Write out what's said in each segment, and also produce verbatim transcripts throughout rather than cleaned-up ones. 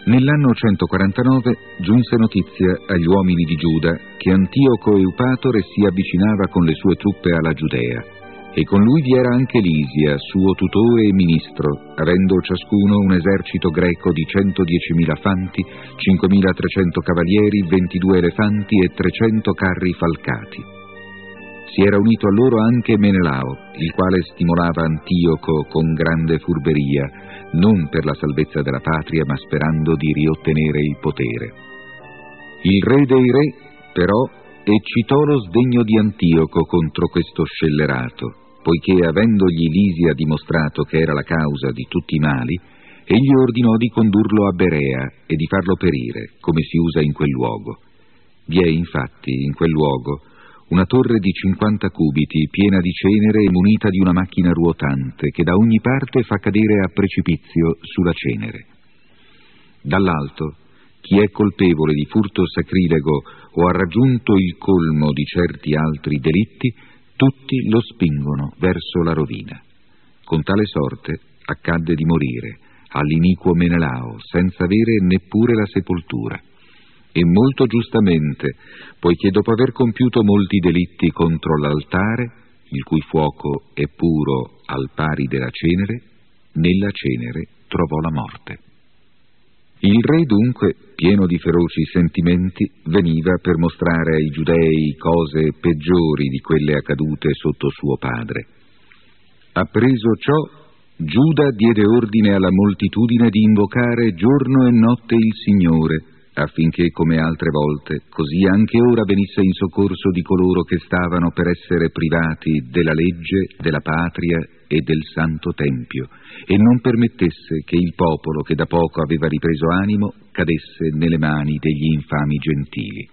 Nell'anno centoquarantanove giunse notizia agli uomini di Giuda che Antioco Eupatore si avvicinava con le sue truppe alla Giudea, e con lui vi era anche Lisia, suo tutore e ministro, avendo ciascuno un esercito greco di centodiecimila fanti, cinquemilatrecento cavalieri, ventidue elefanti e trecento carri falcati. Si era unito a loro anche Menelao, il quale stimolava Antioco con grande furberia, non per la salvezza della patria, ma sperando di riottenere il potere. Il re dei re, però, eccitò lo sdegno di Antioco contro questo scellerato, poiché avendogli Lisia dimostrato che era la causa di tutti i mali, egli ordinò di condurlo a Berea e di farlo perire, come si usa in quel luogo. Vi è infatti in quel luogo una torre di cinquanta cubiti, piena di cenere e munita di una macchina ruotante, che da ogni parte fa cadere a precipizio sulla cenere. Dall'alto, chi è colpevole di furto sacrilego o ha raggiunto il colmo di certi altri delitti, tutti lo spingono verso la rovina. Con tale sorte accadde di morire all'iniquo Menelao, senza avere neppure la sepoltura. E molto giustamente, poiché dopo aver compiuto molti delitti contro l'altare, il cui fuoco è puro al pari della cenere, nella cenere trovò la morte. Il re dunque, pieno di feroci sentimenti, veniva per mostrare ai giudei cose peggiori di quelle accadute sotto suo padre. Appreso ciò, Giuda diede ordine alla moltitudine di invocare giorno e notte il Signore, affinché, come altre volte, così anche ora venisse in soccorso di coloro che stavano per essere privati della legge, della patria e del santo tempio, e non permettesse che il popolo, che da poco aveva ripreso animo, cadesse nelle mani degli infami gentili.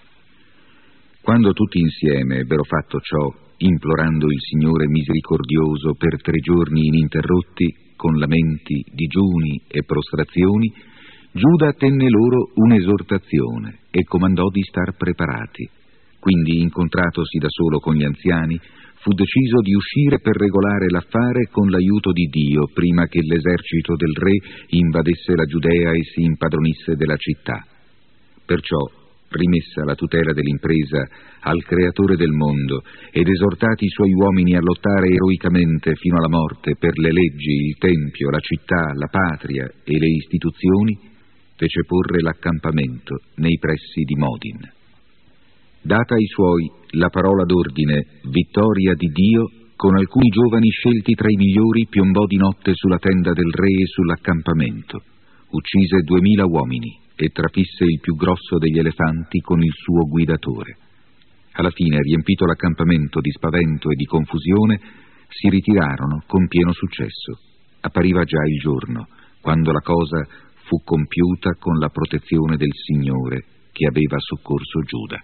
Quando tutti insieme ebbero fatto ciò, implorando il Signore misericordioso per tre giorni ininterrotti, con lamenti, digiuni e prostrazioni, Giuda tenne loro un'esortazione e comandò di star preparati. Quindi, incontratosi da solo con gli anziani, fu deciso di uscire per regolare l'affare con l'aiuto di Dio, prima che l'esercito del re invadesse la Giudea e si impadronisse della città. Perciò, rimessa la tutela dell'impresa al Creatore del mondo ed esortati i suoi uomini a lottare eroicamente fino alla morte per le leggi, il tempio, la città, la patria e le istituzioni, fece porre l'accampamento nei pressi di Modin. Data ai suoi la parola d'ordine vittoria di Dio, con alcuni giovani scelti tra i migliori piombò di notte sulla tenda del re e sull'accampamento, uccise duemila uomini e trafisse il più grosso degli elefanti con il suo guidatore. Alla fine, riempito l'accampamento di spavento e di confusione, si ritirarono con pieno successo. Appariva già il giorno, quando la cosa fu compiuta con la protezione del Signore che aveva soccorso Giuda.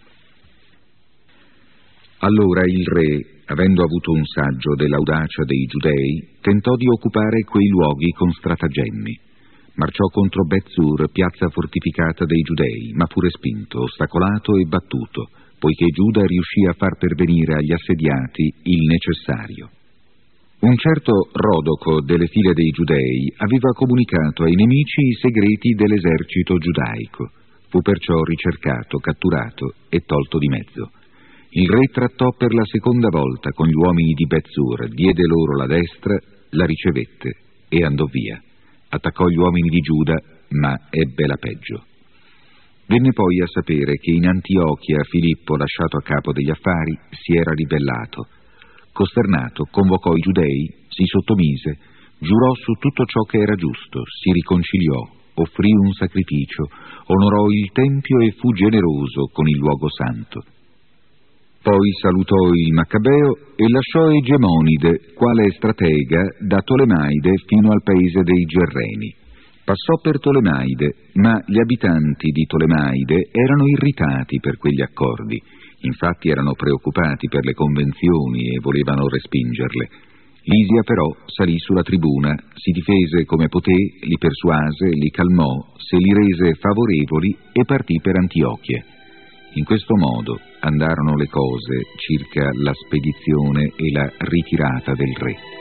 Allora il re, avendo avuto un saggio dell'audacia dei giudei, tentò di occupare quei luoghi con stratagemmi. Marciò contro Bezzur, piazza fortificata dei giudei, ma fu respinto, ostacolato e battuto, poiché Giuda riuscì a far pervenire agli assediati il necessario. Un certo Rodoco delle file dei giudei aveva comunicato ai nemici i segreti dell'esercito giudaico. Fu perciò ricercato, catturato e tolto di mezzo. Il re trattò per la seconda volta con gli uomini di Bezzur, diede loro la destra, la ricevette e andò via. Attaccò gli uomini di Giuda, ma ebbe la peggio. Venne poi a sapere che in Antiochia Filippo, lasciato a capo degli affari, si era ribellato. Costernato, convocò i giudei, si sottomise, giurò su tutto ciò che era giusto, si riconciliò, offrì un sacrificio, onorò il tempio e fu generoso con il luogo santo. Poi salutò il Maccabeo e lasciò Egemonide, quale stratega, da Tolemaide fino al paese dei Gerreni. Passò per Tolemaide, ma gli abitanti di Tolemaide erano irritati per quegli accordi. Infatti erano preoccupati per le convenzioni e volevano respingerle. Lisia però salì sulla tribuna, si difese come poté, li persuase, li calmò, se li rese favorevoli e partì per Antiochia. In questo modo andarono le cose circa la spedizione e la ritirata del re.